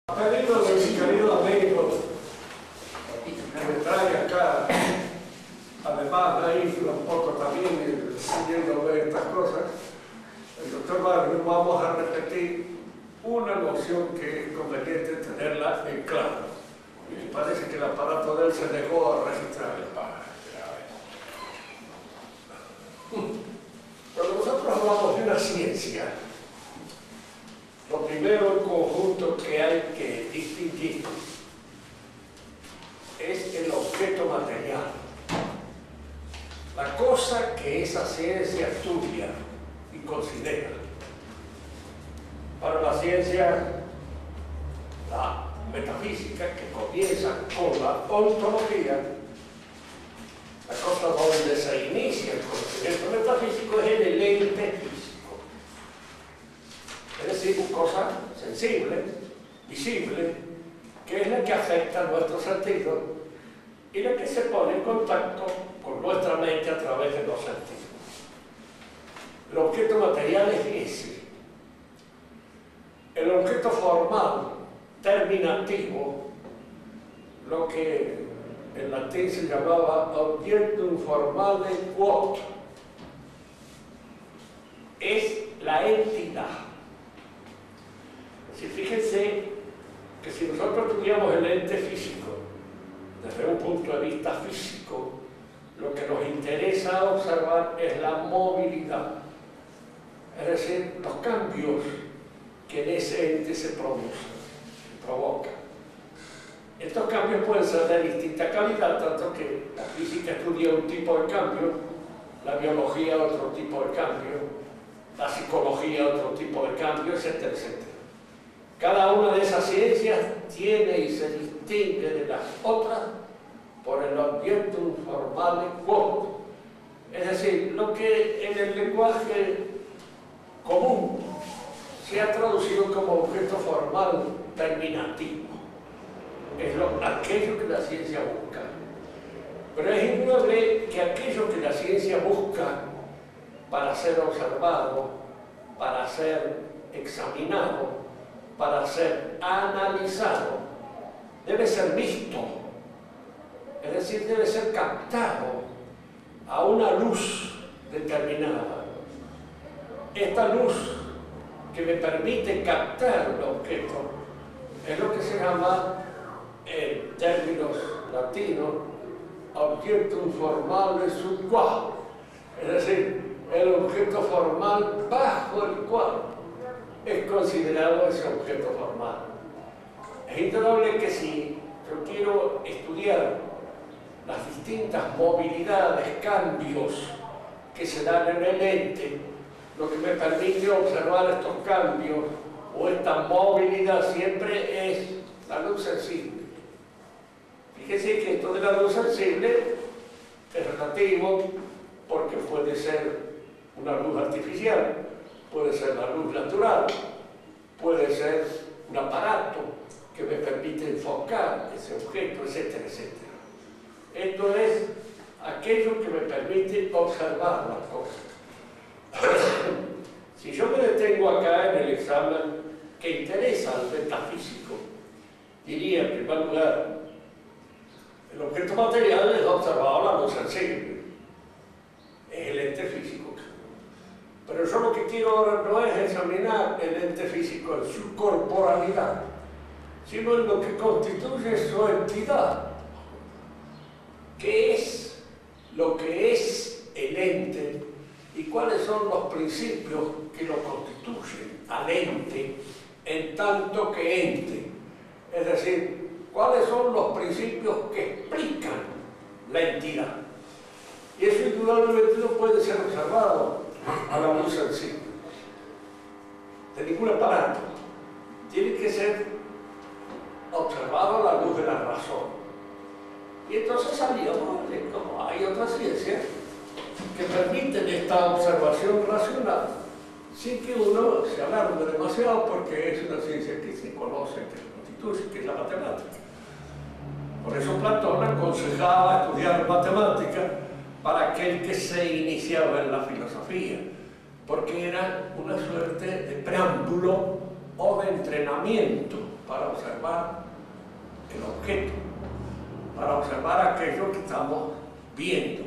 Pedido de mi querido amigo que me trae acá, además de ahí un poco también siguiendo ver estas cosas, el doctor Barrio, vamos a repetir una noción que es conveniente tenerla en claro. Y parece que el aparato de él se dejó a registrar. Cuando nosotros hablamos de una ciencia, lo primero en conjunto que hay que distinguir es el objeto material, la cosa que esa ciencia estudia y considera. Para la ciencia, la metafísica, que comienza con la ontología, la cosa donde se inicia el conocimiento metafísico es en el ente físico. Es decir, una cosa sensible, visible, que es la que afecta a nuestros sentidos y la que se pone en contacto con nuestra mente a través de los sentidos. El objeto material es ese. El objeto formal, terminativo, lo que en latín se llamaba objectum formale quod, es la entidad. Si fíjense que si nosotros tuviéramos el ente físico, desde un punto de vista físico, lo que nos interesa observar es la movilidad, es decir, los cambios que en ese ente se producen, se provocan. Estos cambios pueden ser de distinta calidad, tanto que la física estudia un tipo de cambio, la biología otro tipo de cambio, la psicología otro tipo de cambio, etcétera, etcétera. Cada una de esas ciencias tiene y se distingue de las otras por el objectum formale quod, es decir, lo que en el lenguaje común se ha traducido como objeto formal terminativo. Es aquello que la ciencia busca. Pero es indudable que aquello que la ciencia busca para ser observado, para ser examinado, para ser analizado, debe ser visto, es decir, debe ser captado a una luz determinada. Esta luz que me permite captar el objeto es lo que se llama, en términos latinos, objectum formale sub qua, es decir, el objeto formal bajo el cual es considerado ese objeto formal. Es indudable que si yo quiero estudiar las distintas movilidades, cambios que se dan en el ente, lo que me permite observar estos cambios o esta movilidad siempre es la luz sensible. Fíjese que esto de la luz sensible es relativo porque puede ser una luz artificial, puede ser la luz natural, puede ser un aparato que me permite enfocar ese objeto, etcétera, etcétera. Esto es aquello que me permite observar las cosas. Si yo me detengo acá en el examen que interesa al metafísico, diría en primer lugar, el objeto material es observado la luz sensible, es el ente físico. Pero yo lo que quiero ahora no es examinar el ente físico en su corporalidad, sino en lo que constituye su entidad. ¿Qué es lo que es el ente y cuáles son los principios que lo constituyen al ente en tanto que ente? Es decir, ¿cuáles son los principios que explican la entidad? Y eso indudablemente no puede ser observado a la luz sensible de ningún aparato. Tiene que ser observado a la luz de la razón. Y entonces salíamos de como hay otras ciencias que permiten esta observación racional sin que uno se alarme demasiado, porque es una ciencia que se conoce, que se constituye, que es la matemática. Por eso Platón aconsejaba estudiar matemática para aquel que se iniciaba en la filosofía, porque era una suerte de preámbulo o de entrenamiento para observar el objeto, para observar aquello que estamos viendo.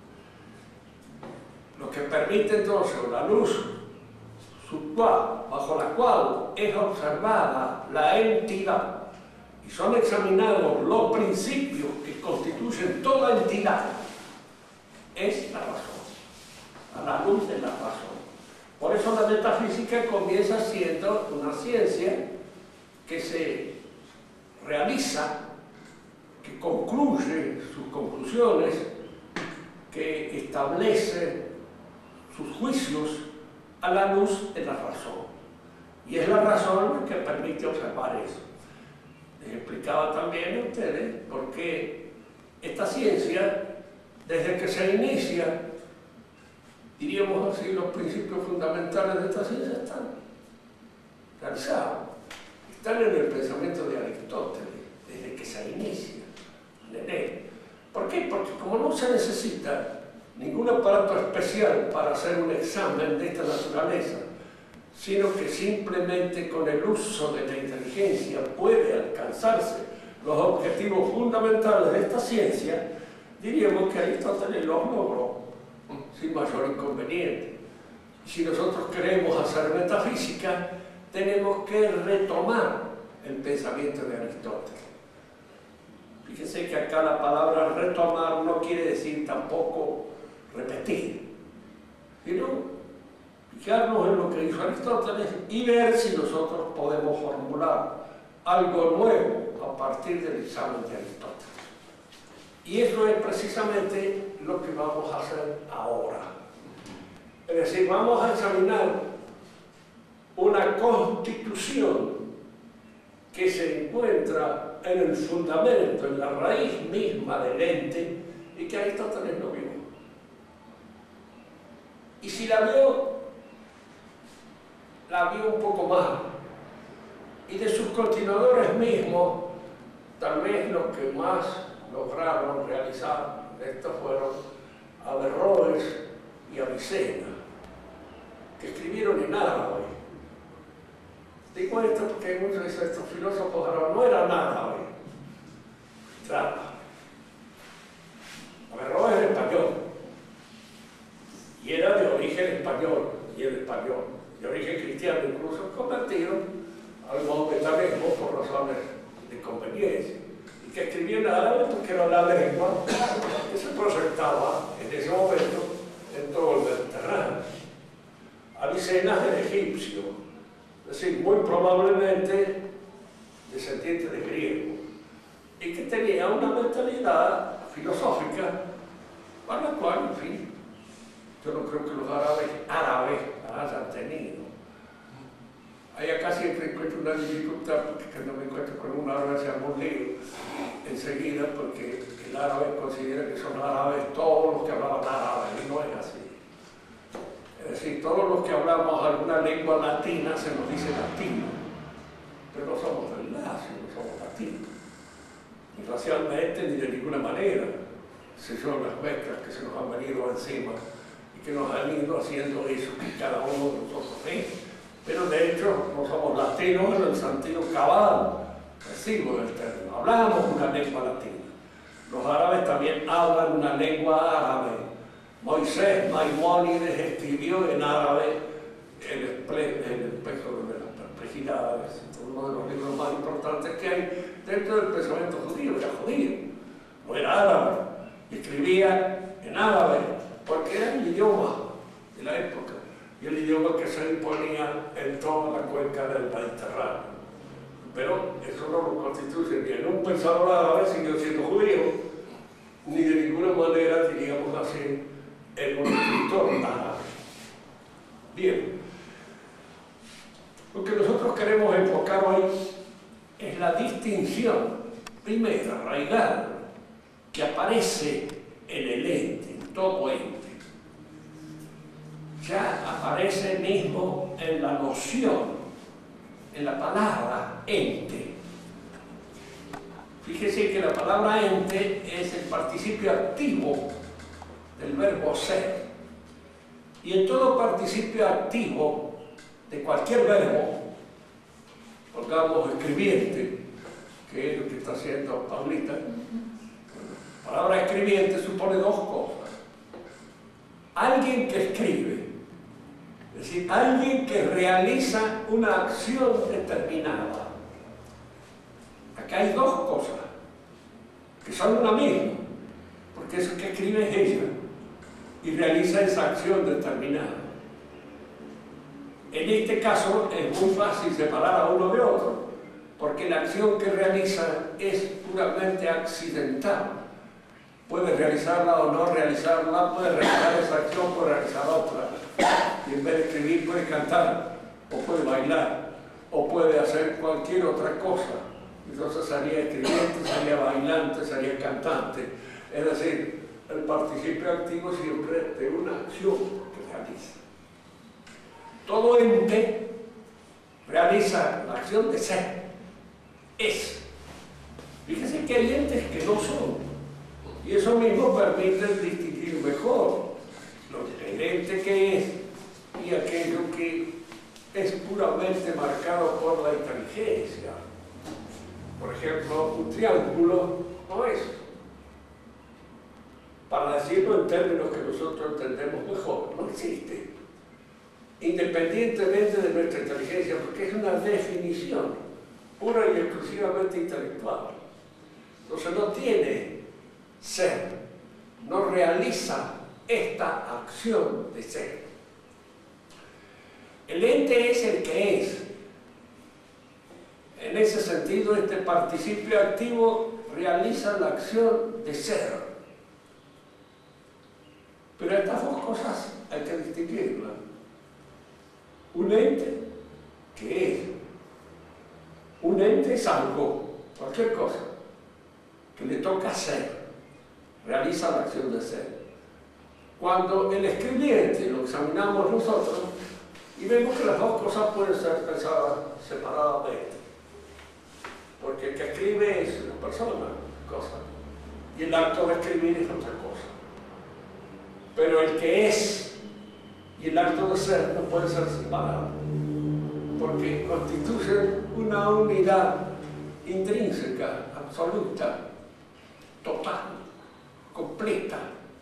Lo que permite entonces la luz subcual, bajo la cual es observada la entidad y son examinados los principios que constituyen toda entidad, es la razón, a la luz de la razón. Por eso la metafísica comienza siendo una ciencia que se realiza, que concluye sus conclusiones, que establece sus juicios a la luz de la razón. Y es la razón la que permite observar eso. Les explicaba también a ustedes por qué esta ciencia, desde que se inicia, diríamos así, los principios fundamentales de esta ciencia están realizados, están en el pensamiento de Aristóteles, desde que se inicia en él. ¿Por qué? Porque como no se necesita ningún aparato especial para hacer un examen de esta naturaleza, sino que simplemente con el uso de la inteligencia puede alcanzarse los objetivos fundamentales de esta ciencia, diríamos que Aristóteles los logró sin mayor inconveniente. Y si nosotros queremos hacer metafísica, tenemos que retomar el pensamiento de Aristóteles. Fíjense que acá la palabra retomar no quiere decir tampoco repetir, sino fijarnos en lo que dijo Aristóteles y ver si nosotros podemos formular algo nuevo a partir del examen de Aristóteles. Y eso es precisamente lo que vamos a hacer ahora. Es decir, vamos a examinar una constitución que se encuentra en el fundamento, en la raíz misma del ente, y que Aristóteles no vio. Y si la vio un poco más. Y de sus continuadores mismos, tal vez los que más lograron realizar estos fueron Averroes y Avicena, que escribieron en árabe. Digo esto porque muchos de estos filósofos árabes no eran árabes. Claro. Averroes era español. Y era de origen español, y el español, de origen cristiano, incluso convertido al maometanismo por razones de conveniencia. Y que escribía en árabe porque era la lengua que se proyectaba en ese momento en todo el Mediterráneo. Avicena era egipcio, es decir, muy probablemente descendiente de griego, y que tenía una mentalidad filosófica para la cual, en fin, yo no creo que los árabes hayan tenido. Ahí acá siempre encuentro una dificultad, porque cuando me encuentro con un árabe se arma un lío enseguida, porque el árabe considera que son árabes todos los que hablaban árabe, y no es así. Es decir, todos los que hablamos alguna lengua latina se nos dice latino, pero no somos del Lacio, no somos latinos, ni racialmente ni de ninguna manera. Si son las mezclas que se nos han venido encima y que nos han ido haciendo eso que cada uno de nosotros es. Pero de hecho no somos latinos en el sentido cabal, recibo del término. Hablamos una lengua latina. Los árabes también hablan una lengua árabe. Moisés Maimónides escribió en árabe el espejo de las perplejidades, uno de los libros más importantes que hay dentro del pensamiento judío. Era judío, no era árabe, escribía en árabe porque era el idioma de la época y el idioma que se imponía en toda la cuenca del Mediterráneo. Pero eso no lo constituye ni en un pensador árabe, siguió siendo judío, ni de ninguna manera, diríamos así, en un escritor árabe. Bien, lo que nosotros queremos enfocar hoy es la distinción primera, arraigada, que aparece en el ente, en todo ente. Ya aparece mismo en la noción, en la palabra ente. Fíjese que la palabra ente es el participio activo del verbo ser. Y en todo participio activo de cualquier verbo pongamos escribiente, que es lo que está haciendo Paulita. La palabra escribiente supone dos cosas. Alguien que escribe, es decir, alguien que realiza una acción determinada. Acá hay dos cosas, que son una misma, porque eso que escribe es ella, y realiza esa acción determinada. En este caso es muy fácil separar a uno de otro, porque la acción que realiza es puramente accidental. Puede realizarla o no realizarla, puede realizar esa acción, puede realizar otra. Y en vez de escribir puede cantar, o puede bailar, o puede hacer cualquier otra cosa. Entonces sería escribiente, sería bailante, sería cantante. Es decir, el participio activo siempre de una acción que realiza. Todo ente realiza la acción de ser, es. Fíjense que hay entes que no son. Y eso mismo permite distinguir mejor el ente que es y aquello que es puramente marcado por la inteligencia. Por ejemplo, un triángulo no es. Para decirlo en términos que nosotros entendemos mejor, no existe. Independientemente de nuestra inteligencia, porque es una definición pura y exclusivamente intelectual. Entonces no tiene ser, no realiza esta acción de ser. El ente es el que es. En ese sentido, este participio activo realiza la acción de ser. Pero estas dos cosas hay que distinguirlas. Un ente, ¿qué es? Un ente es algo, cualquier cosa, que le toca ser. Realiza la acción de ser. Cuando el escribiente lo examinamos nosotros y vemos que las dos cosas pueden ser pensadas separadamente, porque el que escribe es una persona, cosa, y el acto de escribir es otra cosa. Pero el que es y el acto de ser no pueden ser separados, porque constituyen una unidad intrínseca, absoluta, total, completa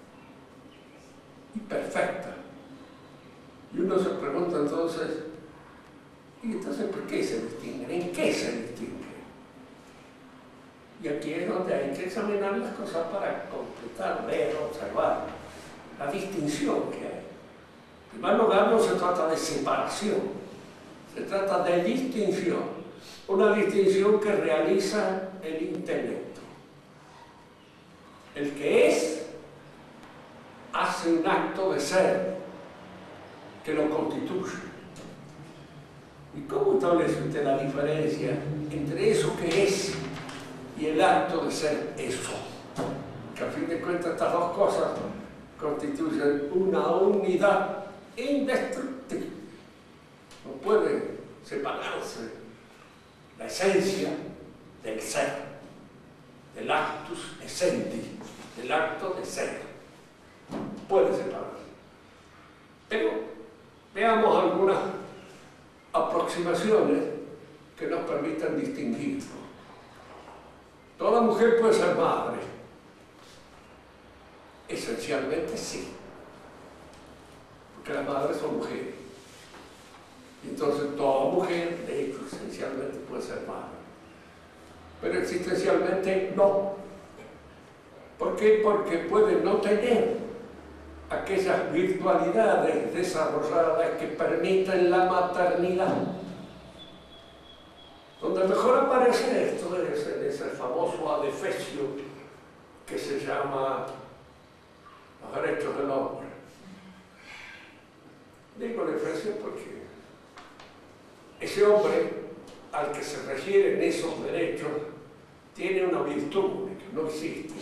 y perfecta. Y uno se pregunta entonces, ¿y entonces por qué se distinguen? ¿En qué se distinguen? Y aquí es donde hay que examinar las cosas para completar, ver, observar la distinción que hay. En primer lugar, no se trata de separación, se trata de distinción, una distinción que realiza el intelecto. El que es hace un acto de ser que lo constituye. ¿Y cómo establece usted la diferencia entre eso que es y el acto de ser eso? Que a fin de cuentas estas dos cosas constituyen una unidad indestructible. No puede separarse la esencia del ser, del actus essendi, del acto de ser. Puede separarse. Pero veamos algunas aproximaciones que nos permitan distinguirlo. ¿Toda mujer puede ser madre? Esencialmente sí, porque las madres son mujeres. Y entonces toda mujer, de hecho, esencialmente puede ser madre. Pero existencialmente no. ¿Por qué? Porque puede no tener aquellas virtualidades desarrolladas que permiten la maternidad. Donde mejor aparece esto es en ese famoso adefesio que se llama los derechos del hombre. Digo adefesio porque ese hombre al que se refieren esos derechos tiene una virtud que no existe.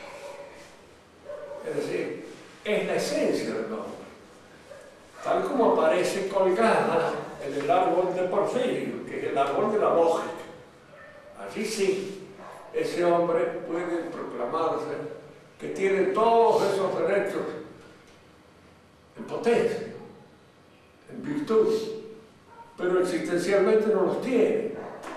Es decir, es la esencia del hombre, tal como aparece colgada en el árbol de Porfirio, que es el árbol de la lógica. Allí sí, ese hombre puede proclamarse que tiene todos esos derechos en potencia, en virtud, pero existencialmente no los tiene.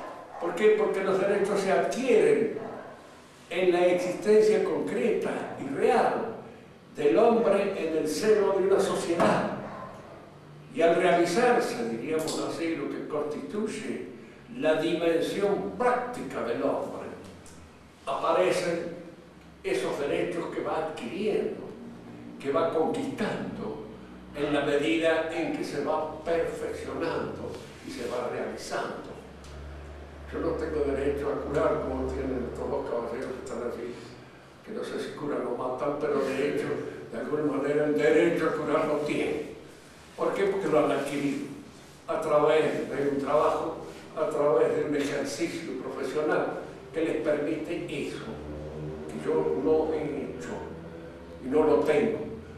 ¿Por qué? Porque los derechos se adquieren en la existencia concreta y real del hombre en el seno de una sociedad. Y al realizarse, diríamos así, lo que constituye la dimensión práctica del hombre, aparecen esos derechos que va adquiriendo, que va conquistando en la medida en que se va perfeccionando y se va realizando. Yo no tengo derecho a curar como tienen estos dos caballeros que están aquí, que no sé si curan o matan, pero de hecho, de alguna manera, el derecho a curar lo tienen. ¿Por qué? Porque lo han adquirido a través de un trabajo, a través de un ejercicio profesional que les permite eso, que yo no he hecho y no lo tengo.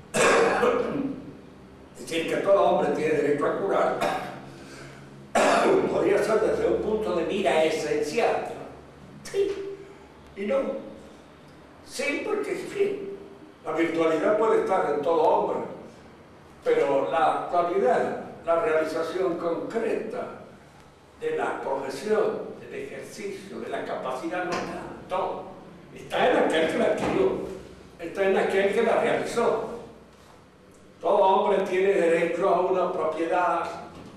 Es decir, que todo hombre tiene derecho a curar, podría ser desde un punto de mira esencial. Sí y no. Sí, porque sí, la virtualidad puede estar en todo hombre, pero la actualidad, la realización concreta de la profesión, del ejercicio, de la capacidad no está en todo. Está en aquel que la adquirió, está en aquel que la realizó. Todo hombre tiene derecho a una propiedad.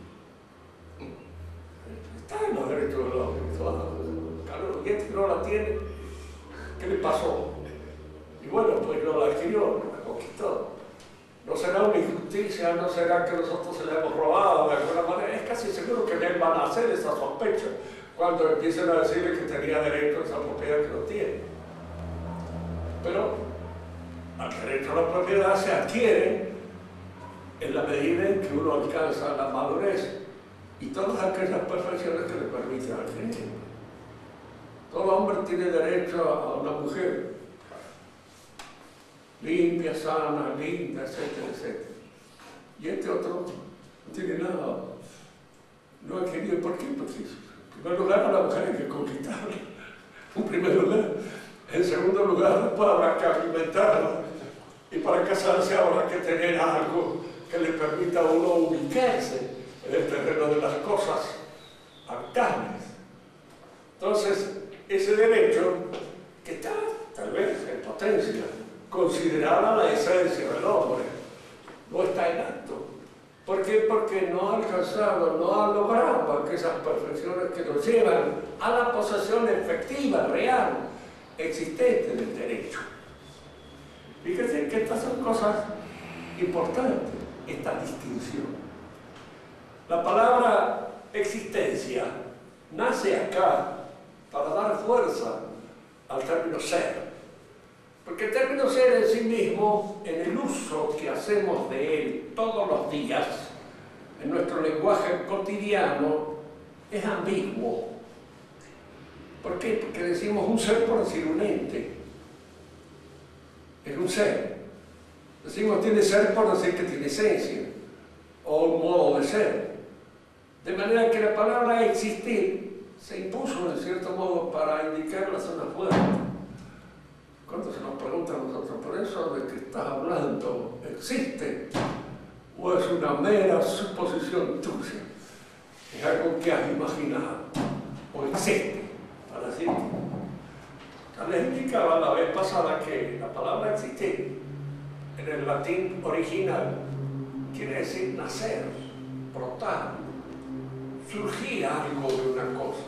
Está en los derechos del hombre. Claro, y este no la tiene, ¿qué le pasó? Y bueno, pues no la adquirió, la conquistó. ¿No será una injusticia? ¿No será que nosotros se la hemos robado de alguna manera? Es casi seguro que él van a hacer esa sospecha cuando empiecen a decirle que tenía derecho a esa propiedad que no tiene. Pero el derecho a la propiedad se adquiere en la medida en que uno alcanza la madurez y todas aquellas perfecciones que le permiten adquirir. Todo hombre tiene derecho a una mujer limpia, sana, linda, etcétera, etcétera. Y este otro no tiene nada, no ha querido. ¿Por qué? Porque en primer lugar a la mujer hay que conquistarla, en primer lugar. En segundo lugar, después habrá que alimentarla, y para casarse habrá que tener algo que le permita a uno ubicarse en el terreno de las cosas actuales. Entonces, ese derecho que está, tal vez, en potencia, considerada la esencia del hombre, no está en acto. ¿Por qué? Porque no ha alcanzado, no ha logrado aquellas perfecciones que nos llevan a la posesión efectiva, real, existente del derecho. Fíjense que estas son cosas importantes, esta distinción. La palabra existencia nace acá para dar fuerza al término ser. Porque el término ser en sí mismo, en el uso que hacemos de él todos los días, en nuestro lenguaje cotidiano, es ambiguo. ¿Por qué? Porque decimos un ser por decir un ente. Es un ser. Decimos tiene ser por decir que tiene esencia, o un modo de ser. De manera que la palabra existir se impuso, en cierto modo, para indicar la zona fuerte. Cuando se nos pregunta a nosotros, ¿por eso de que estás hablando existe? ¿O es una mera suposición tuya? Es algo que has imaginado, o existe, para decir. Ya les indicaba la vez pasada que la palabra existir, en el latín original, quiere decir nacer, brotar, surgir algo de una cosa.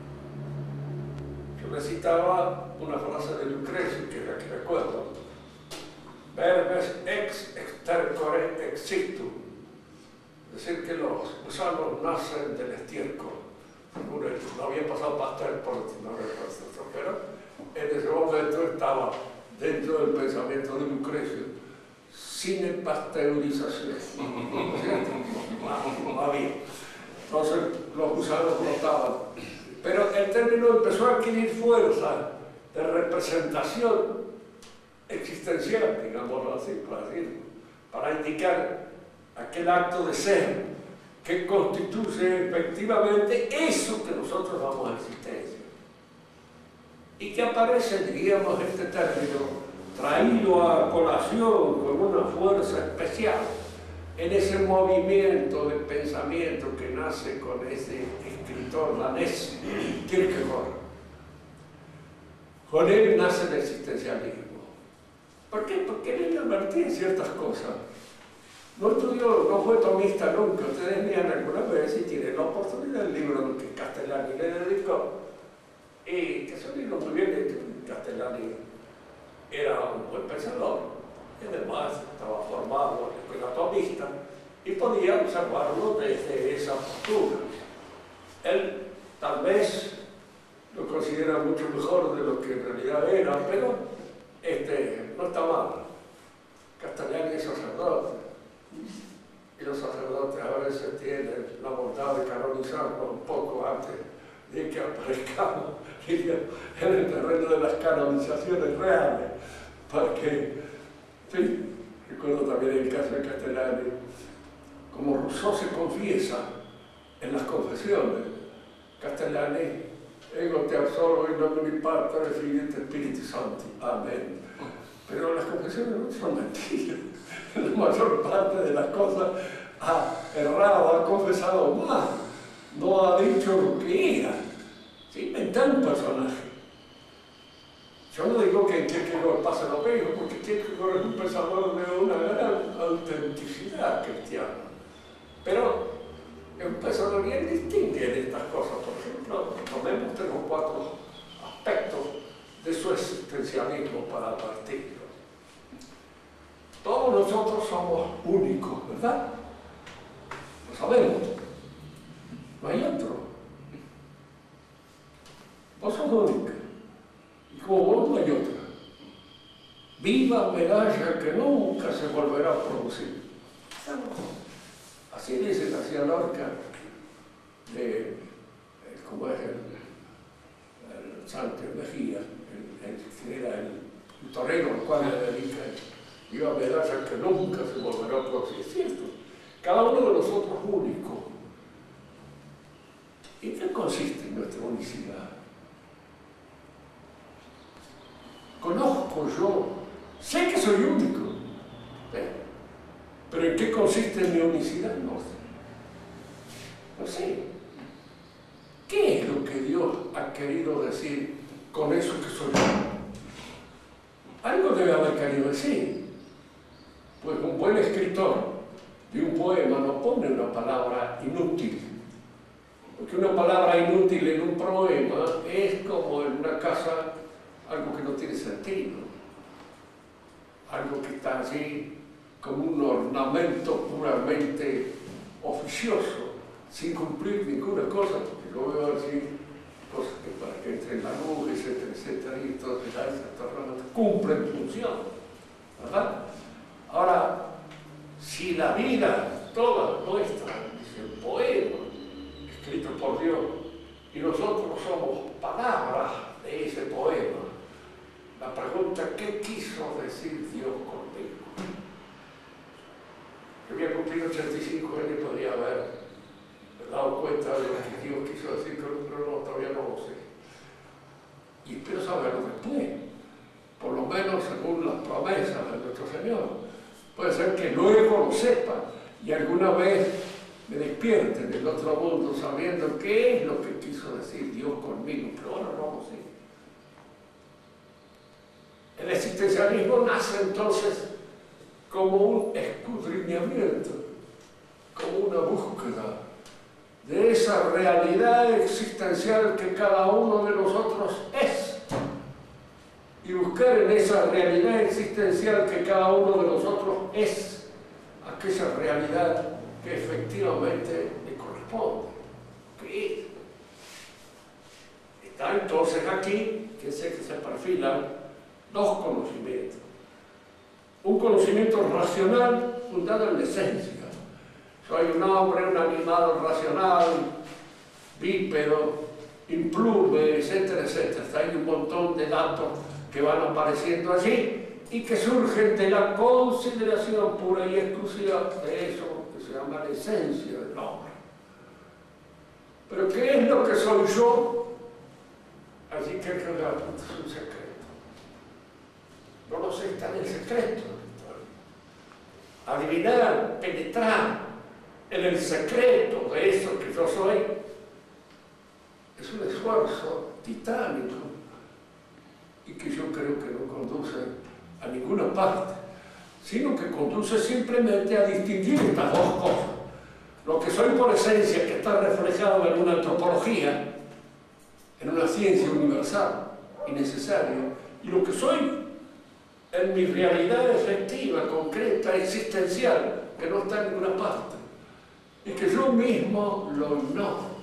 Yo recitaba una frase de Lucrecio, que es la que recuerdo: verbes ex extercore existum, es decir, que los gusanos nacen del estiércol. No había pasado Pasteur por no recuerdo, pero en ese momento estaba dentro del pensamiento de Lucrecio, sin pasteurización, ¿no es cierto? No había. Entonces los gusanos brotaban. Pero el término empezó a adquirir fuerza de representación existencial, digámoslo así, para indicar aquel acto de ser que constituye efectivamente eso que nosotros damos a existencia. Y que aparece, diríamos, este término, traído a colación con una fuerza especial en ese movimiento de pensamiento que nace con ese escritor danés, Kierkegaard. Con él nace el existencialismo. ¿Por qué? Porque él invertía en ciertas cosas. No estudió, no fue tomista nunca. Ustedes lean alguna vez y tienen la oportunidad del libro que Castellani le dedicó. Y que es un libro muy bien hecho. Castellani era un buen pensador. Y además estaba formado en la escuela tomista y podía observarlo desde esa postura. Él tal vez lo considera mucho mejor de lo que en realidad era, pero no está mal. Castellani es sacerdote, y los sacerdotes a veces tienen la bondad de canonizarlo un poco antes de que aparezcamos en el terreno de las canonizaciones reales, porque, sí, recuerdo también el caso de Castellani, como Rousseau se confiesa en las confesiones. Castellani: ego te absolvo in nomine Patris et Filii et Spiritus Sancti. Amén. Pero las confesiones no son mentiras. La mayor parte de las cosas ha errado, ha confesado mal, no ha dicho lo que era. Se inventa un personaje. Yo no digo que en Kierkegaard pasa lo mismo, porque Kierkegaard es un pensador de una gran autenticidad cristiana. Pero es un pensador bien distingue de estas cosas. Por ejemplo, tomemos 3 o 4 aspectos de su existencialismo para partirlo. Todos nosotros somos únicos, ¿verdad? Lo sabemos. No hay otro. Vos sos única. Y como vos no hay otra. Viva medalla que nunca se volverá a producir. Así dice García Lorca, como es el Sánchez Mejía, que era el torero al cual le dedica viva medalla que nunca se volverá a producir. Es cierto, cada uno de nosotros es único. ¿En qué consiste nuestra unicidad? Conozco yo, sé que soy único, pero ¿en qué consiste mi unicidad? No sé. No sé. ¿Qué es lo que Dios ha querido decir con eso que soy yo? Algo debe haber querido decir. Pues un buen escritor de un poema no pone una palabra inútil. Porque una palabra inútil en un poema es como en una casa algo que no tiene sentido. Algo que está allí como un ornamento puramente oficioso, sin cumplir ninguna cosa, porque lo veo así, cosas que para que entre en la luz, etcétera, etcétera, y entonces cumplen función, ¿verdad? Ahora, si la vida toda nuestra es el poema escrito por Dios y nosotros somos palabras de ese poema, la pregunta: ¿qué quiso decir Dios conmigo? Yo había cumplido 85 años y podría haber dado cuenta de lo que Dios quiso decir, pero no, todavía no lo sé. Y espero saberlo después, por lo menos según las promesas de nuestro Señor. Puede ser que luego lo sepa y alguna vez me despierte del otro mundo sabiendo qué es lo que quiso decir Dios conmigo, pero ahora no lo sé. El existencialismo nace entonces como un escudriñamiento, como una búsqueda de esa realidad existencial que cada uno de nosotros es. Y buscar en esa realidad existencial que cada uno de nosotros es, aquella realidad que efectivamente le corresponde. ¿Qué es? Está entonces aquí, que sé que se perfilan 2 conocimientos. Un conocimiento racional fundado en la esencia. Soy un hombre, un animal racional, bípedo, implume, etcétera, etcétera. Está ahí un montón de datos que van apareciendo allí y que surgen de la consideración pura y exclusiva de eso que se llama la esencia del hombre. Pero ¿qué es lo que soy yo? Allí que es un secreto. No lo sé, está en el secreto. adivinar, penetrar en el secreto de eso que yo soy, es un esfuerzo titánico y que yo creo que no conduce a ninguna parte, sino que conduce simplemente a distinguir estas dos cosas. Lo que soy por esencia, que está reflejado en una antropología, en una ciencia universal y necesaria, y lo que soy en mi realidad efectiva, concreta, existencial, que no está en ninguna parte, y que yo mismo lo ignoro.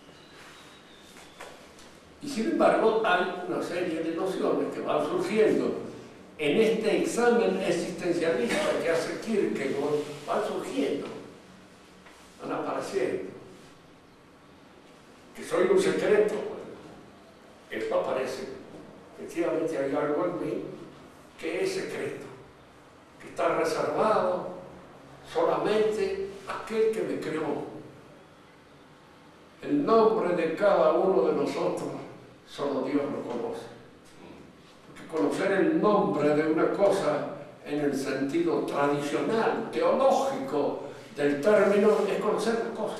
Y sin embargo, hay una serie de nociones que van surgiendo en este examen existencialista que hace Kierkegaard, van surgiendo, van apareciendo. Que soy un secreto, bueno, esto aparece. Efectivamente hay algo en mí que es secreto, que está reservado solamente a aquel que me creó. El nombre de cada uno de nosotros solo Dios lo conoce. Porque conocer el nombre de una cosa en el sentido tradicional, teológico del término, es conocer la cosa.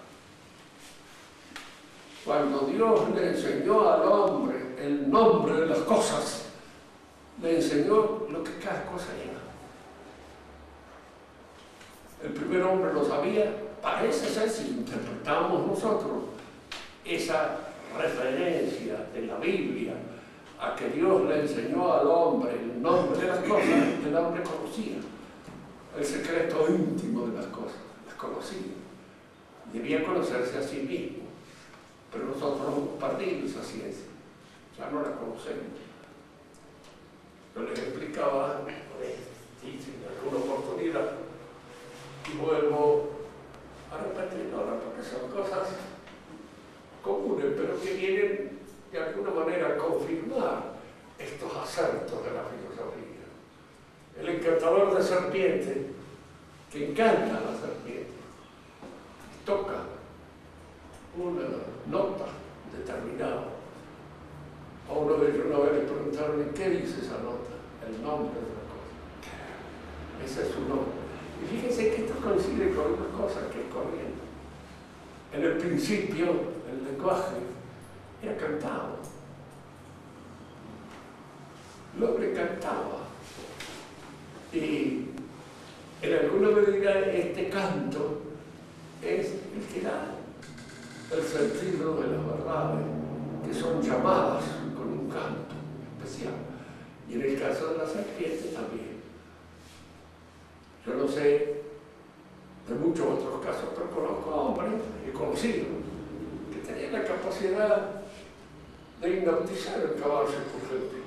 Cuando Dios le enseñó al hombre el nombre de las cosas, le enseñó lo que cada cosa era. El primer hombre lo sabía, parece ser, si interpretamos nosotros esa referencia de la Biblia a que Dios le enseñó al hombre el nombre de las cosas, el hombre conocía el secreto íntimo de las cosas, las conocía. Debía conocerse a sí mismo, pero nosotros hemos perdido esa ciencia, ya no la conocemos. Yo les explicaba en alguna oportunidad y vuelvo a repetirlo ahora porque son cosas comunes, pero que vienen de alguna manera a confirmar estos acertos de la filosofía. El encantador de serpiente, que encanta a la serpiente, toca una nota determinada. A uno de ellos una vez le preguntaron, ¿qué dice esa nota? El nombre de la cosa. Ese es su nombre. Y fíjense que esto coincide con una cosa que es corriente. En el principio, el lenguaje era cantado. El hombre cantaba. Y en alguna medida este canto es el que da el sentido de las verdades, que son llamadas con un canto especial. Y en el caso de la serpiente también. Yo no sé de muchos otros casos, pero conozco hombres, he conocido, que tenían la capacidad de hipnotizar el caballo por gente.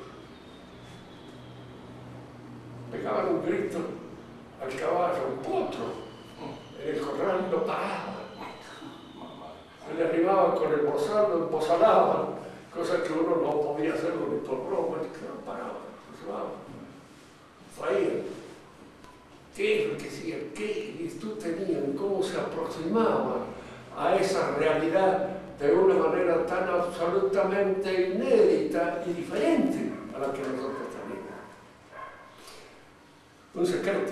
Pegaban un grito al caballo, un potro, en el corral lo paraban. Se le arrimaban con el bozal, lo embozalaban, cosa que uno no podía hacerlo ni por broma, y que lo paraban, lo llevaban, traían. ¿Qué es lo que hacían? ¿Qué virtud tenían? ¿Cómo se aproximaban a esa realidad de una manera tan absolutamente inédita y diferente a la que nosotros tenemos? Un secreto.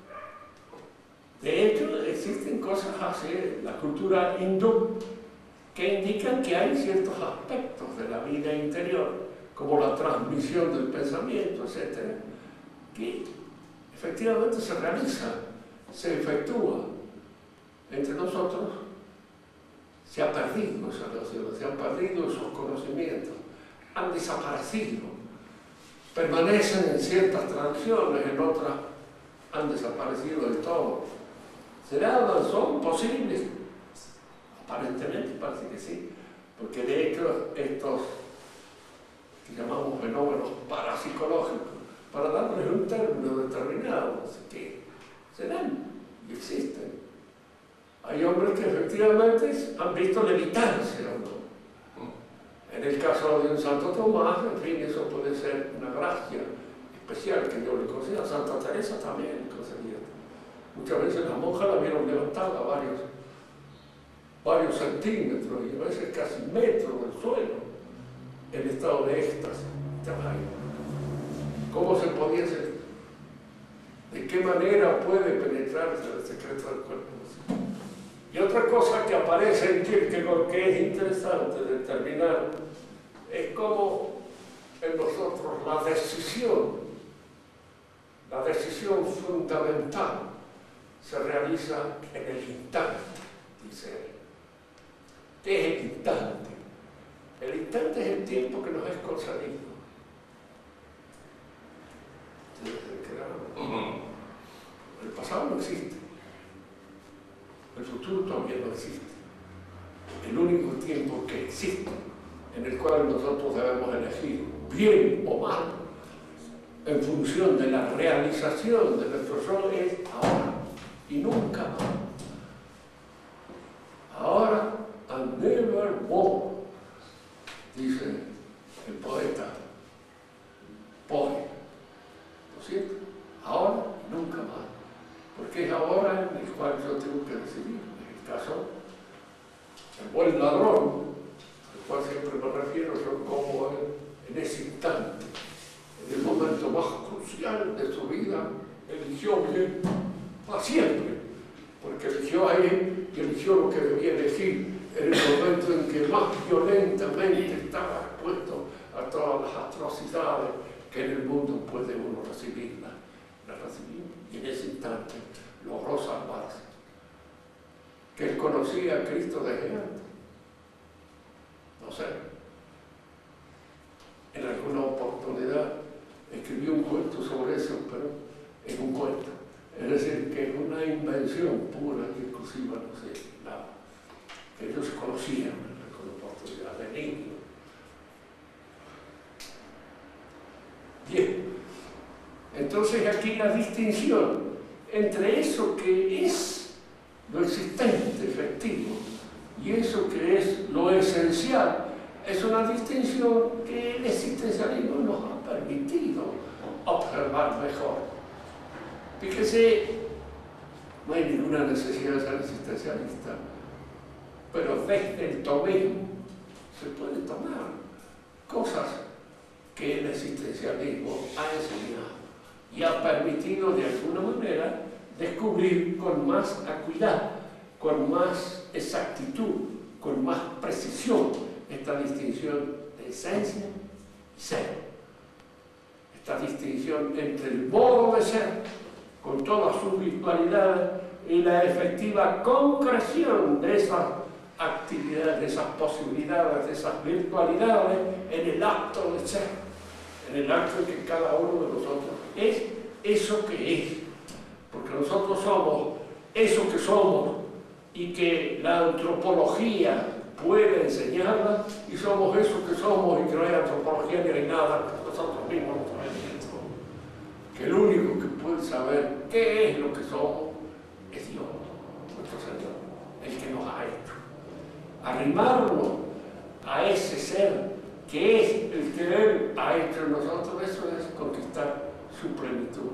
De hecho, existen cosas así en la cultura hindú que indican que hay ciertos aspectos de la vida interior, como la transmisión del pensamiento, etc., que efectivamente se realiza, se efectúa entre nosotros. Se ha perdido esa relación, se han perdido esos conocimientos, han desaparecido, permanecen en ciertas tradiciones, en otras han desaparecido del todo. ¿Son posibles? Aparentemente parece que sí, porque de hecho estos que llamamos fenómenos parapsicológicos, para darles un término determinado, que se dan y existen. Hay hombres que efectivamente han visto levitancia, ¿no? En el caso de un Santo Tomás, en fin, eso puede ser una gracia especial que yo le conceda. A Santa Teresa también le concedía. Muchas veces las monjas la vieron levantada varios centímetros y a veces casi metros del suelo, en estado de éxtasis. ¿Cómo se podía hacer? ¿De qué qué manera puede penetrarse el secreto del cuerpo. Y otra cosa que aparece en Kierkegaard que es interesante determinar es cómo en nosotros la decisión fundamental se realiza en el instante, dice él. ¿Qué es el instante? El instante es el tiempo que nos es concedido. El pasado no existe. El futuro todavía no existe. El único tiempo que existe, en el cual nosotros debemos elegir bien o mal, en función de la realización de nuestro rol, es ahora y nunca más. Ahora and never more, dice el poeta Poe. ¿No es cierto? Ahora y nunca más. Porque es ahora en el cual yo tengo que decidir. En el caso, el buen ladrón, al cual siempre me refiero, yo como en ese instante, en el momento más crucial de su vida, eligió bien para siempre, porque eligió a él y eligió lo que debía elegir en el momento en que más violentamente estaba expuesto a todas las atrocidades que en el mundo puede uno recibir. La recibió y en ese instante logró salvarse. Que él conocía a Cristo desde antes. No sé. En alguna oportunidad escribió un cuento sobre eso, pero es un cuento. Es decir, que es una invención pura y exclusiva, no sé, nada. Que ellos conocían en alguna oportunidad de niño. Bien. Entonces aquí la distinción entre eso que es lo existente, efectivo, y eso que es lo esencial, es una distinción que el existencialismo nos ha permitido observar mejor. Fíjese, no hay ninguna necesidad de ser existencialista, pero desde el tomismo se puede tomar cosas que el existencialismo ha enseñado y ha permitido de alguna manera descubrir con más acuidad, con más exactitud, con más precisión esta distinción de esencia y ser. Esta distinción entre el modo de ser, con todas sus virtualidades, y la efectiva concreción de esas actividades, de esas posibilidades, de esas virtualidades en el acto de ser, en el acto en que cada uno de nosotros es eso que es, porque nosotros somos eso que somos y que la antropología puede enseñarla, y somos eso que somos y que no hay antropología ni hay nada, nosotros mismos no sabemos. Que el único que puede saber qué es lo que somos es Dios, nuestro Señor, el que nos ha hecho. Arrimarnos a ese ser que es el que Él ha hecho en nosotros, eso es conquistar su plenitud.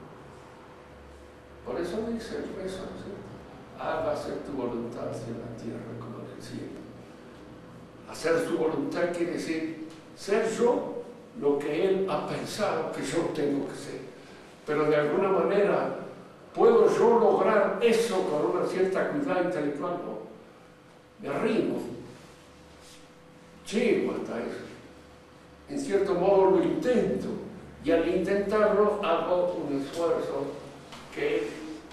Por eso dice el rezo, ¿sí? Hágase tu voluntad así en la tierra como en el cielo. Hacer su voluntad quiere decir ser yo lo que Él ha pensado que yo tengo que ser. Pero de alguna manera, ¿puedo yo lograr eso con una cierta acuidad intelectual? No. Me arrimo. Llego hasta eso. En cierto modo lo intento. Y al intentarlo hago un esfuerzo que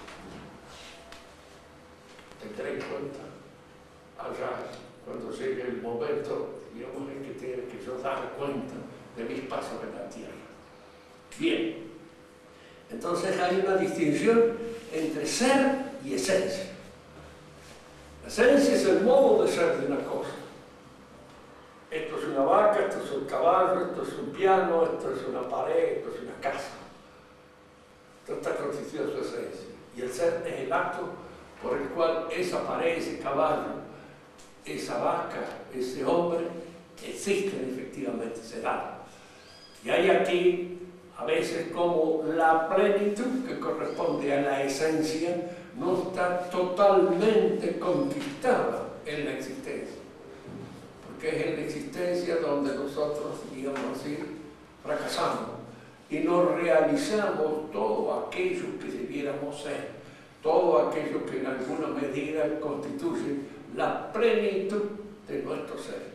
tendré en cuenta allá cuando llegue el momento, digamos, en que tenga que yo dar cuenta de mis pasos en la tierra. Bien, entonces hay una distinción entre ser y esencia. La esencia es el modo de ser de una cosa. Esto es una vaca, esto es un caballo, esto es un piano, esto es una pared, esto es una casa. Esto está constituido de su esencia. Y el ser es el acto por el cual esa pared, ese caballo, esa vaca, ese hombre, existen efectivamente, se dan. Y hay aquí, a veces, como la plenitud que corresponde a la esencia no está totalmente conquistada en la existencia. Porque es en la existencia donde nosotros, digamos así, fracasamos y no realizamos todo aquello que debiéramos ser, todo aquello que en alguna medida constituye la plenitud de nuestro ser.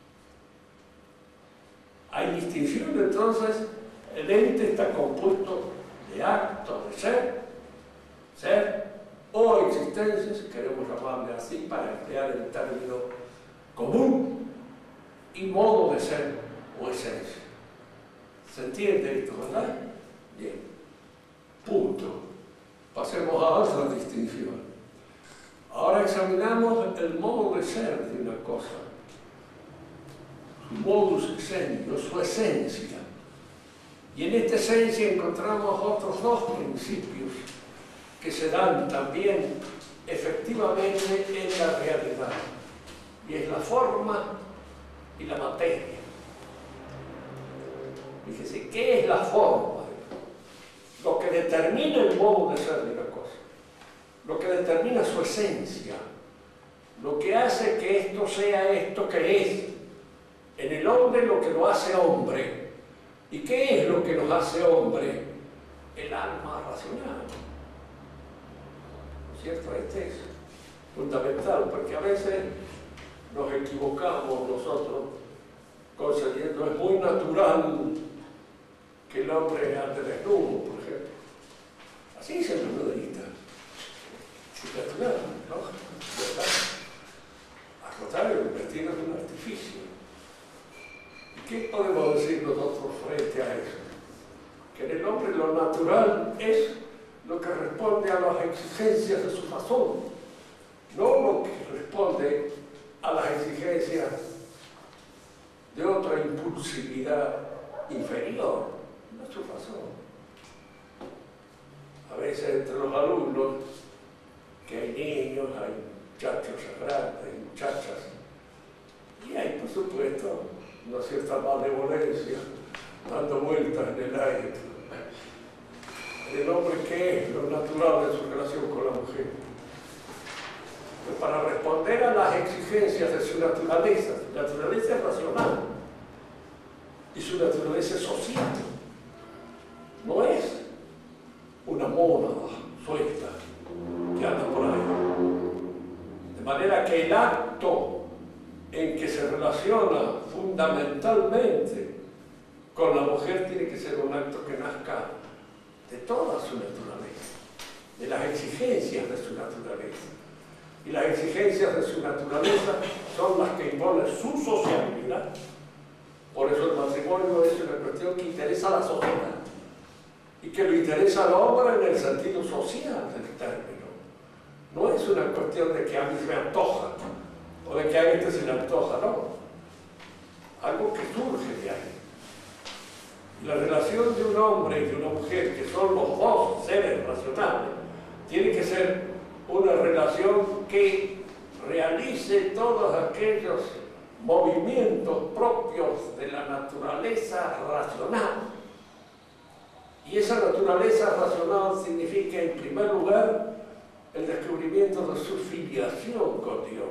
Hay distinción, entonces, el ente está compuesto de actos de ser o existencia, si queremos llamarle así, para emplear el término común, y modo de ser o esencia. ¿Se entiende esto, verdad? Bien. Punto. Pasemos a otra distinción. Ahora examinamos el modo de ser de una cosa. Su modus essentium, su esencia. Y en esta esencia encontramos otros dos principios que se dan también efectivamente en la realidad. Y es la forma y la materia. Fíjese, ¿qué es la forma? Lo que determina el modo de ser de una cosa, lo que determina su esencia, lo que hace que esto sea esto que es. En el hombre lo que lo hace hombre. ¿Y qué es lo que nos hace hombre? El alma racional. ¿No es cierto? Este es fundamental, porque a veces nos equivocamos nosotros concediendo, es muy natural que el hombre ande desnudo, por ejemplo. Así se nos lo edita. Es natural, ¿no? ¿Verdad? Al contrario, el vestido es un artificio. ¿Y qué podemos decir nosotros frente a eso? Que en el hombre lo natural es lo que responde a las exigencias de su razón, no lo que responde a las exigencias de otra impulsividad inferior, no es su razón. A veces entre los alumnos, que hay niños, hay muchachos grandes, hay muchachas, y hay, por supuesto, una cierta malevolencia dando vueltas en el aire. El hombre, ¿qué es lo natural de su relación con la mujer? Pues para responder a las exigencias de su naturaleza es racional y su naturaleza es social, no es una mónada suelta que anda por ahí. De manera que el acto en que se relaciona fundamentalmente con la mujer tiene que ser un acto que nazca de toda su naturaleza, de las exigencias de su naturaleza. Y las exigencias de su naturaleza son las que imponen su sociabilidad. Por eso el matrimonio es una cuestión que interesa a la sociedad y que le interesa al hombre en el sentido social del término. No es una cuestión de que a mí se me antoja o de que a este se le antoja, no. Algo que surge de ahí. La relación de un hombre y de una mujer, que son los dos seres racionales, tiene que ser una relación que realice todos aquellos movimientos propios de la naturaleza racional. Y esa naturaleza racional significa, en primer lugar, el descubrimiento de su filiación con Dios.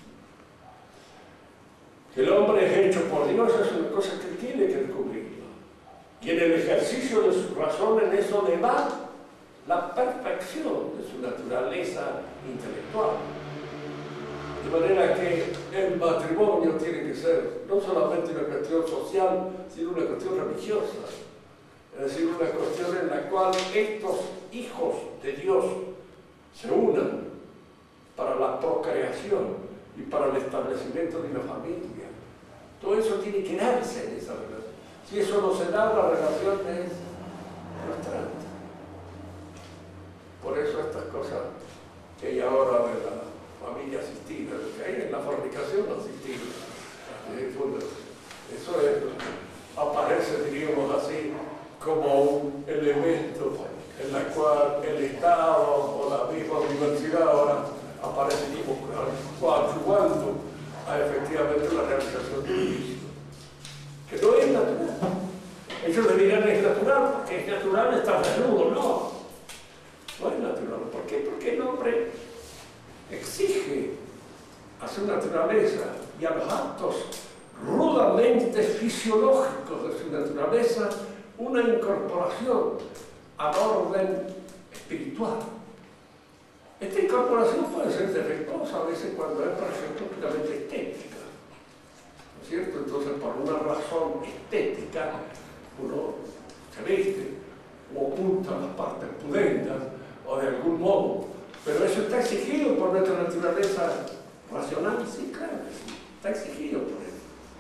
Que el hombre es hecho por Dios es una cosa que él tiene que descubrirlo. Y en el ejercicio de su razón, en eso le da la perfección de su naturaleza intelectual. De manera que el matrimonio tiene que ser no solamente una cuestión social, sino una cuestión religiosa. Es decir, una cuestión en la cual estos hijos de Dios se unan para la procreación y para el establecimiento de una familia. Todo eso tiene que darse en esa relación. Si eso no se da, la relación es frustrante. Por eso estas cosas que hay ahora de la familia asistida, lo que hay en la fornicación asistida, eso es, aparece, diríamos así, como un elemento en el cual el Estado o la misma universidad ahora aparece como coadyuvando a efectivamente la realización de un vicio, que no es natural. Ellos le dirán es natural, porque es natural estar desnudo, no es natural. ¿Por qué? Porque el hombre exige a su naturaleza y a los actos rudamente fisiológicos de su naturaleza una incorporación al orden espiritual. Esta incorporación puede ser defectuosa a veces cuando es, por ejemplo, puramente estética, ¿no es cierto? Entonces, por una razón estética, uno se viste o oculta las partes pudendas o de algún modo, pero eso está exigido por nuestra naturaleza racional. Sí, claro que sí, está exigido por eso.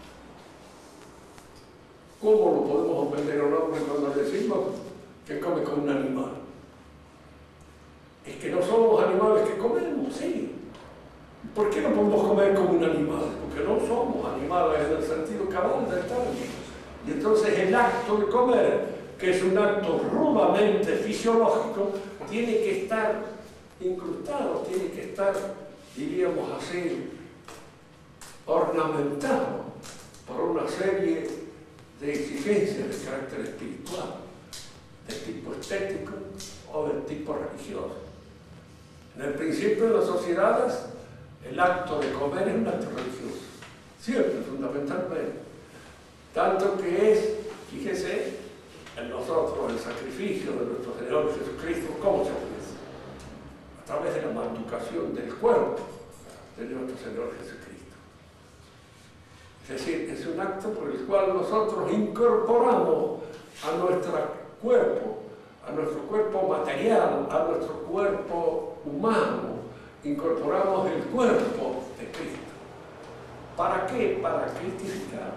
¿Cómo lo podemos ofender a un hombre cuando le decimos que come como un animal? Es que no somos animales que comemos, sí. ¿Por qué no podemos comer como un animal? Porque no somos animales en el sentido cabal del término. Y entonces el acto de comer, que es un acto rudamente fisiológico, tiene que estar incrustado, tiene que estar, diríamos así, ornamentado por una serie de exigencias de carácter espiritual, de tipo estético o de tipo religioso. En el principio de las sociedades, el acto de comer es un acto religioso, siempre, fundamentalmente. Tanto que es, fíjese, en nosotros el sacrificio de nuestro Señor Jesucristo, ¿cómo se ofrece? A través de la manducación del cuerpo de nuestro Señor Jesucristo. Es decir, es un acto por el cual nosotros incorporamos a nuestro cuerpo material, a nuestro cuerpo humano, incorporamos el cuerpo de Cristo. ¿Para qué? Para cristificarlo.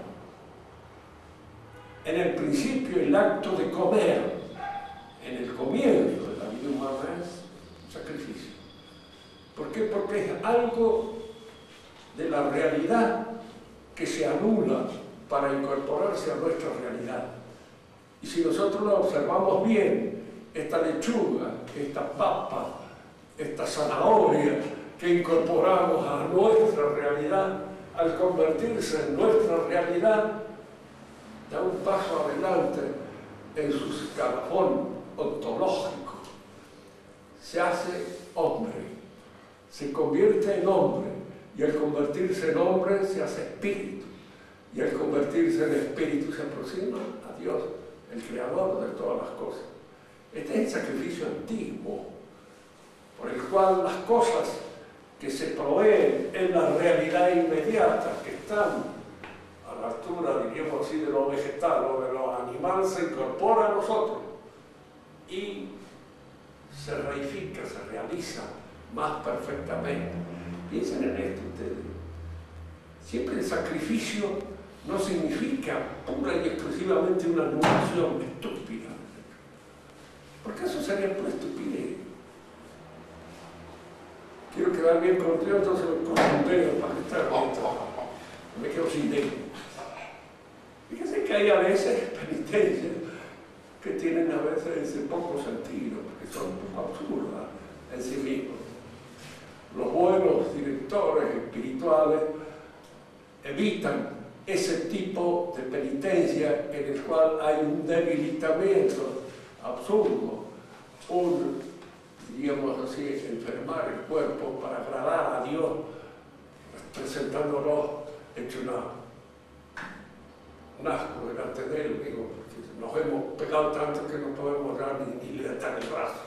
En el principio, el acto de comer, en el comienzo de la vida humana, es un sacrificio. ¿Por qué? Porque es algo de la realidad que se anula para incorporarse a nuestra realidad. Y si nosotros lo observamos bien, esta lechuga, esta papa, esta zanahoria que incorporamos a nuestra realidad, al convertirse en nuestra realidad, da un paso adelante en su escalafón ontológico. Se hace hombre, se convierte en hombre, y al convertirse en hombre se hace espíritu, y al convertirse en espíritu se aproxima a Dios, el creador de todas las cosas. Este es el sacrificio antiguo, por el cual las cosas que se proveen en la realidad inmediata, que están a la altura, diríamos así, de lo vegetal o de lo animal, se incorpora a nosotros y se reifica, se realiza más perfectamente. Piensen en esto ustedes. Siempre el sacrificio no significa pura y exclusivamente una anulación estúpida, porque eso sería pura estupidez. Quiero quedar bien con Dios, entonces me corto un dedo para que esté bonito. Me quedo sin dedo. Fíjense que hay a veces penitencias que tienen a veces ese poco sentido, porque son un poco absurdas en sí mismos. Los buenos directores espirituales evitan ese tipo de penitencia en el cual hay un debilitamiento absurdo, diríamos así, enfermar el cuerpo para agradar a Dios, presentándolo hecho un asco delante de Él, digo, porque nos hemos pegado tanto que no podemos dar ni levantar el brazo.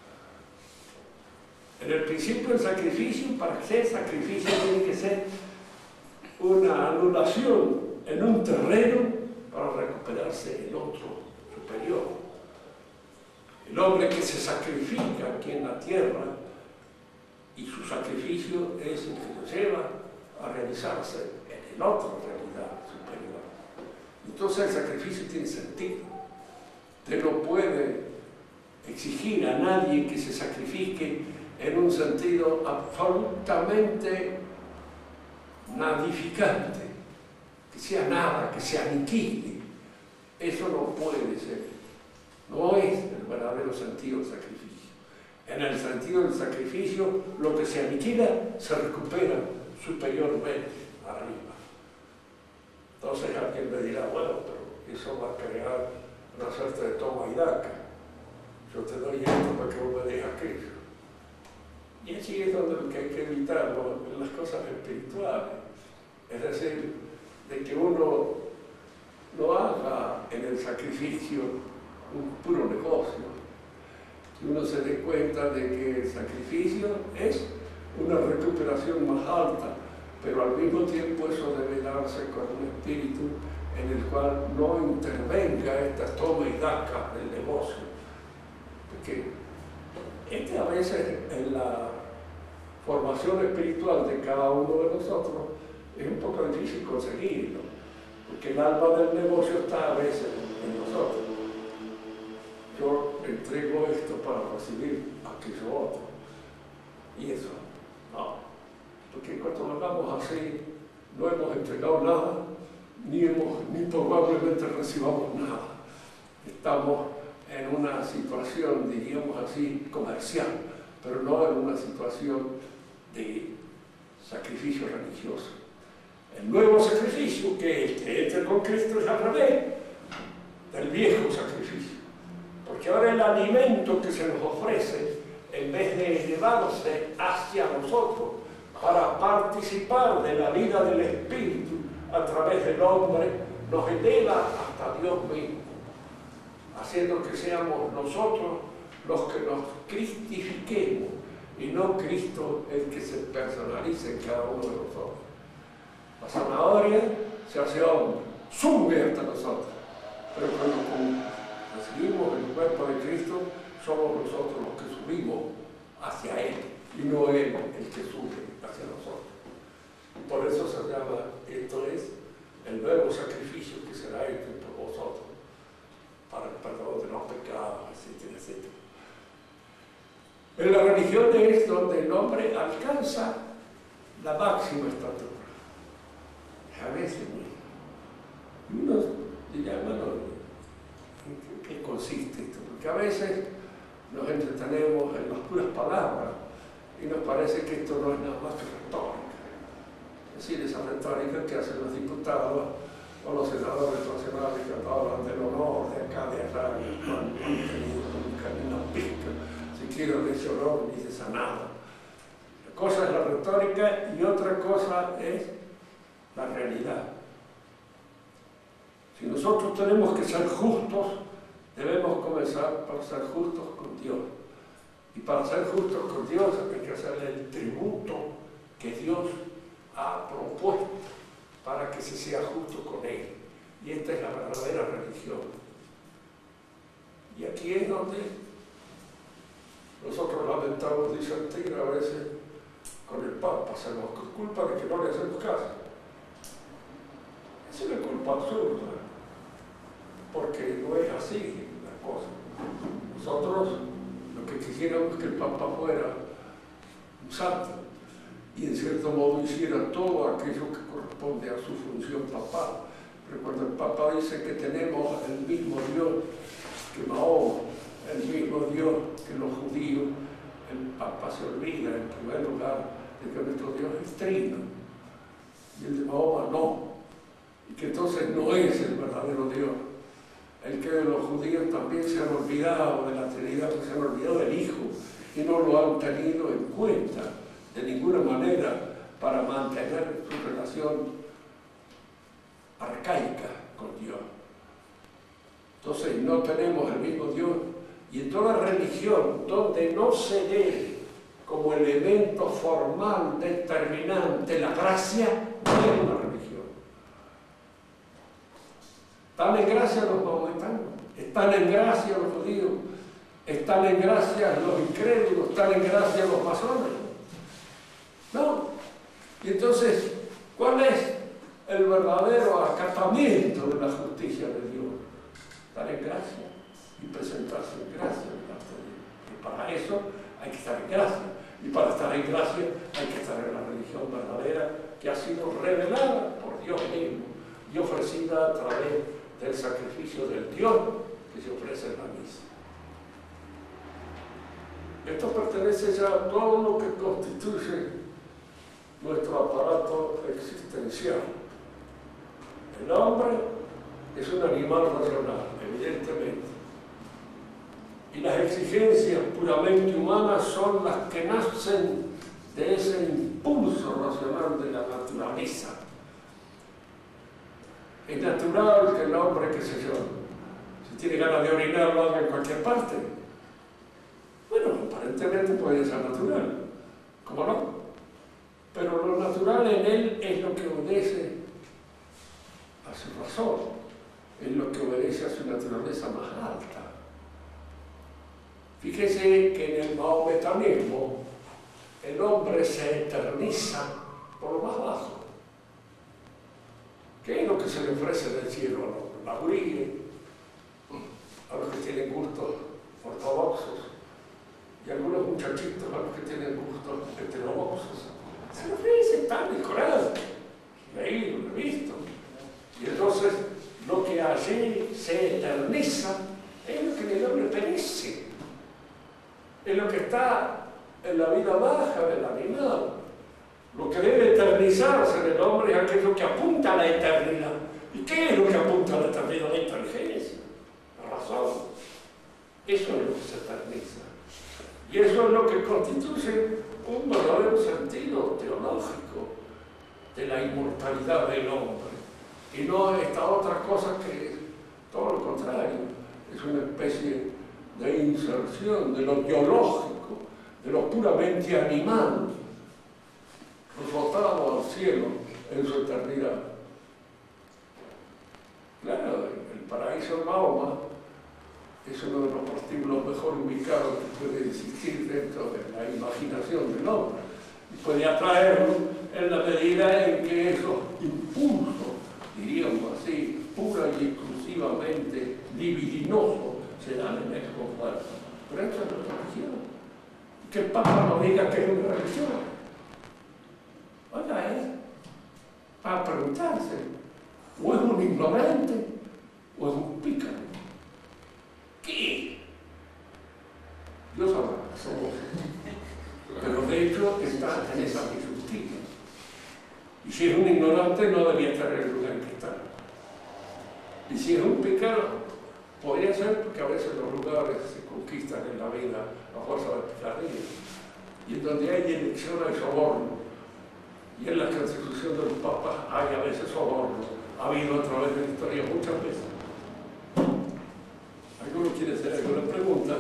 En el principio el sacrificio, para ser sacrificio, tiene que ser una anulación en un terreno para recuperarse el otro superior. El hombre que se sacrifica aquí en la tierra, y su sacrificio es el que lo lleva a realizarse en el otro realidad superior. Entonces el sacrificio tiene sentido. Usted no puede exigir a nadie que se sacrifique en un sentido absolutamente nadificante, que sea nada, que se aniquile. Eso no puede ser. No es el verdadero sentido del sacrificio. En el sentido del sacrificio, lo que se aniquila se recupera superiormente arriba. Entonces alguien me dirá, bueno, pero eso va a crear una suerte de toma y daca. Yo te doy esto para que vos me des aquello. Y allí es donde lo que hay que evitar las cosas espirituales. Es decir, de que uno no haga en el sacrificio un puro negocio. Y uno se dé cuenta de que el sacrificio es una recuperación más alta, pero al mismo tiempo eso debe darse con un espíritu en el cual no intervenga esta toma y daca del negocio. Porque a veces en la formación espiritual de cada uno de nosotros es un poco difícil conseguirlo, porque el alma del negocio está a veces en nosotros. Yo entrego esto para recibir aquello otro, y eso no, porque cuando lo hagamos así no hemos entregado nada, ni probablemente recibamos nada. Estamos en una situación, diríamos así, comercial, pero no en una situación de sacrificio religioso. El nuevo sacrificio, que el que entra con Cristo, es al revés del viejo sacrificio, porque ahora el alimento que se nos ofrece, en vez de elevarse hacia nosotros para participar de la vida del Espíritu a través del hombre, nos eleva hasta Dios mismo, haciendo que seamos nosotros los que nos cristifiquemos y no Cristo el que se personalice en cada uno de nosotros. La zanahoria se hace hombre, sube hasta nosotros, pero cuando recibimos el cuerpo de Cristo, somos nosotros los que subimos hacia Él y no Él el que sube hacia nosotros. Y por eso se llama, esto es el nuevo sacrificio que será hecho por vosotros para el perdón de los pecados, etcétera, etcétera. En la religión es donde el hombre alcanza la máxima estatura. A veces, y uno dirá, bueno, ¿en qué consiste esto? Porque a veces nos entretenemos en las puras palabras y nos parece que esto no es nada más que retórica. Es decir, esa retórica que hacen los diputados o los senadores nacionales que hablan del honor de acá, de allá, no han tenido nunca ni una pizca siquiera de ese honor ni de esa nada. Una cosa es la retórica y otra cosa es la realidad. Si nosotros tenemos que ser justos, debemos comenzar para ser justos con Dios. Y para ser justos con Dios hay que hacerle el tributo que Dios ha propuesto para que se sea justo con Él. Y esta es la verdadera religión. Y aquí es donde nosotros lamentamos disentir a veces con el Papa, se nos culpa de que no le hacemos caso. Es una culpa absurda, porque no es así la cosa. Nosotros lo que quisiéramos es que el Papa fuera un santo y en cierto modo hiciera todo aquello que corresponde a su función papal. Pero cuando el Papa dice que tenemos el mismo Dios que Mahoma, el mismo Dios que los judíos, el Papa se olvida en primer lugar de que nuestro Dios es trino y el de Mahoma no, y que entonces no es el verdadero Dios. El que los judíos también se han olvidado de la Trinidad, que se han olvidado del Hijo y no lo han tenido en cuenta de ninguna manera para mantener su relación arcaica con Dios. Entonces no tenemos el mismo Dios, y en toda religión donde no se dé como elemento formal determinante la gracia, no es una religión. Están en gracia los maometanos, están en gracia los judíos, están en gracia los incrédulos, están en gracia los masones. No. Y entonces, ¿cuál es el verdadero acatamiento de la justicia de Dios? Estar en gracia y presentarse en gracia delante de Dios. Y para eso hay que estar en gracia. Y para estar en gracia hay que estar en la religión verdadera que ha sido revelada por Dios mismo y ofrecida a través del sacrificio del Dios que se ofrece en la misa. Esto pertenece ya a todo lo que constituye nuestro aparato existencial. El hombre es un animal racional, evidentemente. Y las exigencias puramente humanas son las que nacen de ese impulso racional de la naturaleza. Es natural que el hombre, qué sé yo, Si tiene ganas de orinar, lo haga en cualquier parte. Bueno, aparentemente puede ser natural, ¿cómo no? Pero lo natural en él es lo que obedece a su razón, es lo que obedece a su naturaleza más alta. Fíjese que en el maometanismo el hombre se eterniza por lo más bajo. ¿Qué es lo que se le ofrece del cielo a los hombre? La guría, a los que tienen gustos ortodoxos, y algunos muchachitos a los que tienen gustos heterodoxos. Se le ofrece tal y coral. Leído, lo he visto. Y entonces lo que allí se eterniza es lo que en el hombre perece. Es lo que está en la vida baja del animal. Lo que debe eternizarse en el hombre es aquello que apunta a la eternidad. ¿Y qué es lo que apunta a la eternidad? La inteligencia, la razón. Eso es lo que se eterniza. Y eso es lo que constituye un verdadero sentido teológico de la inmortalidad del hombre. Y no esta otra cosa que es todo lo contrario. Es una especie de inserción de lo biológico, de lo puramente animal, rozado al cielo en su eternidad. Claro, el paraíso de Mahoma es uno de los prostíbulos mejor ubicados que puede existir dentro de la imaginación del hombre. Y puede atraerlo en la medida en que esos impulsos, diríamos así, pura y exclusivamente libidinosos, se dan en él con fuerza. Pero esto es la religión. Que el Papa no diga que es una religión. Oiga, para preguntarse, o es un ignorante o es un pícaro. ¿Qué? Dios sabrá. Pero de hecho está en esa disyuntiva. Y si es un ignorante, no debía estar en el lugar en que está. Y si es un pícaro, podría ser porque a veces los lugares se conquistan en la vida a fuerza de picardía. Y en donde hay elección hay soborno. Y en la constitución de los papas hay a veces soborno. Ha habido a través de la historia muchas veces. ¿Alguno quiere hacer alguna pregunta?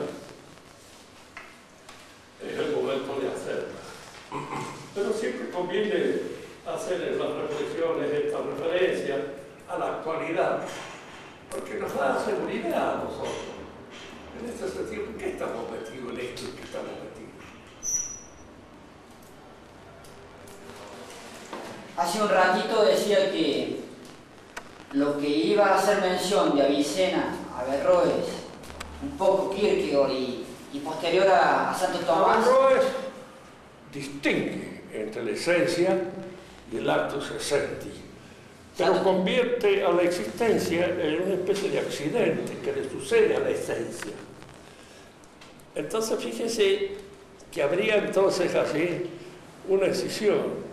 Es el momento de hacerla. Pero siempre conviene hacer en las reflexiones esta referencia a la actualidad, porque nos da seguridad a nosotros. En este sentido, ¿por qué estamos metidos en esto? ¿En qué estamos metidos? Hace un ratito decía que lo que iba a hacer mención de Avicena, Averroes, un poco Kierkegaard y posterior a Santo Tomás. Averroes distingue entre la esencia y el actus essendi, pero convierte a la existencia en una especie de accidente que le sucede a la esencia. Entonces fíjese que habría entonces así una escisión.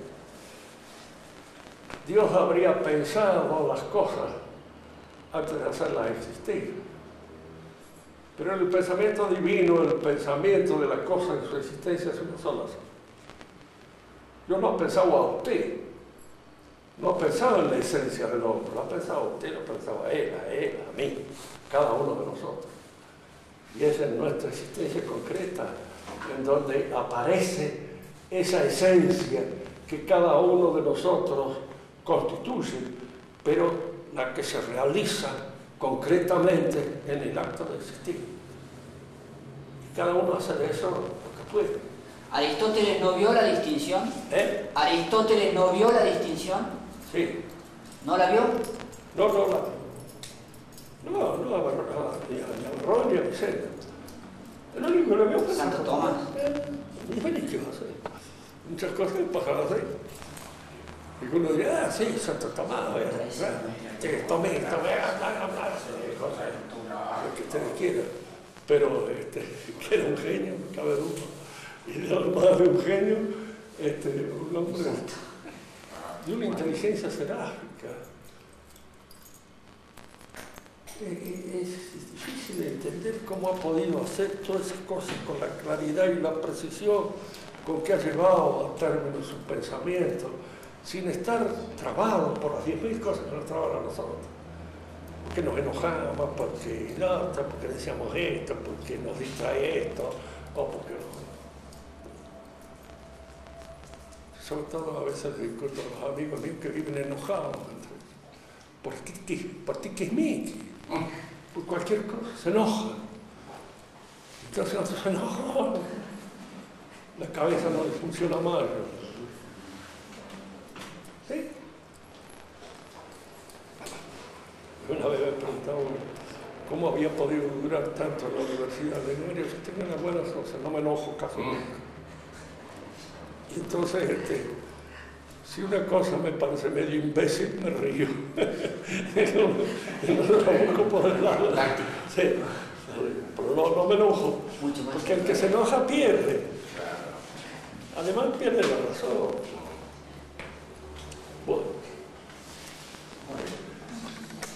Dios habría pensado las cosas antes de hacerlas existir. Pero el pensamiento divino, el pensamiento de la cosa en su existencia es una sola cosa. Dios no ha pensado a usted, no ha pensado en la esencia del hombre, lo ha pensado a usted, lo ha pensado a él, a mí, cada uno de nosotros. Y esa es nuestra existencia concreta, en donde aparece esa esencia que cada uno de nosotros constituye, pero la que se realiza concretamente en el acto de existir. Y cada uno hace de eso lo que puede. ¿Aristóteles no vio la distinción? ¿Aristóteles no vio la distinción? Sí. ¿No la vio? No la vio. No, ni Averroes ni Avicena. El único que lo vio fue Santo Tomás. Y feliz que va a ser. Muchas cosas pasaron así. Y uno diría, sí, Santo Tomás, tome, cosas, lo que ustedes quieran. Pero que era un genio, no cabe duda. Y además de un genio, un hombre de una inteligencia seráfica. Es difícil de entender cómo ha podido hacer todas esas cosas con la claridad y la precisión con que ha llevado a término su pensamiento, sin estar trabado por las 10.000 cosas que nos traban a nosotros. porque nos enojamos, porque no, porque decíamos esto, porque nos distrae esto, o porque sobre todo a veces discuto con los amigos míos que viven enojados. ¿Por ti qué es mí? Por cualquier cosa, se enojan. Entonces nosotros se enojan. La cabeza no le funciona mal. ¿Sí? Una vez me preguntaba cómo había podido durar tanto en la universidad. Le digo, yo tengo una buena cosa, no me enojo casi nunca. Y entonces, si una cosa me parece medio imbécil, me río. no lo busco por el lado. Sí, pero no me enojo. Porque el que se enoja pierde. Además pierde la razón.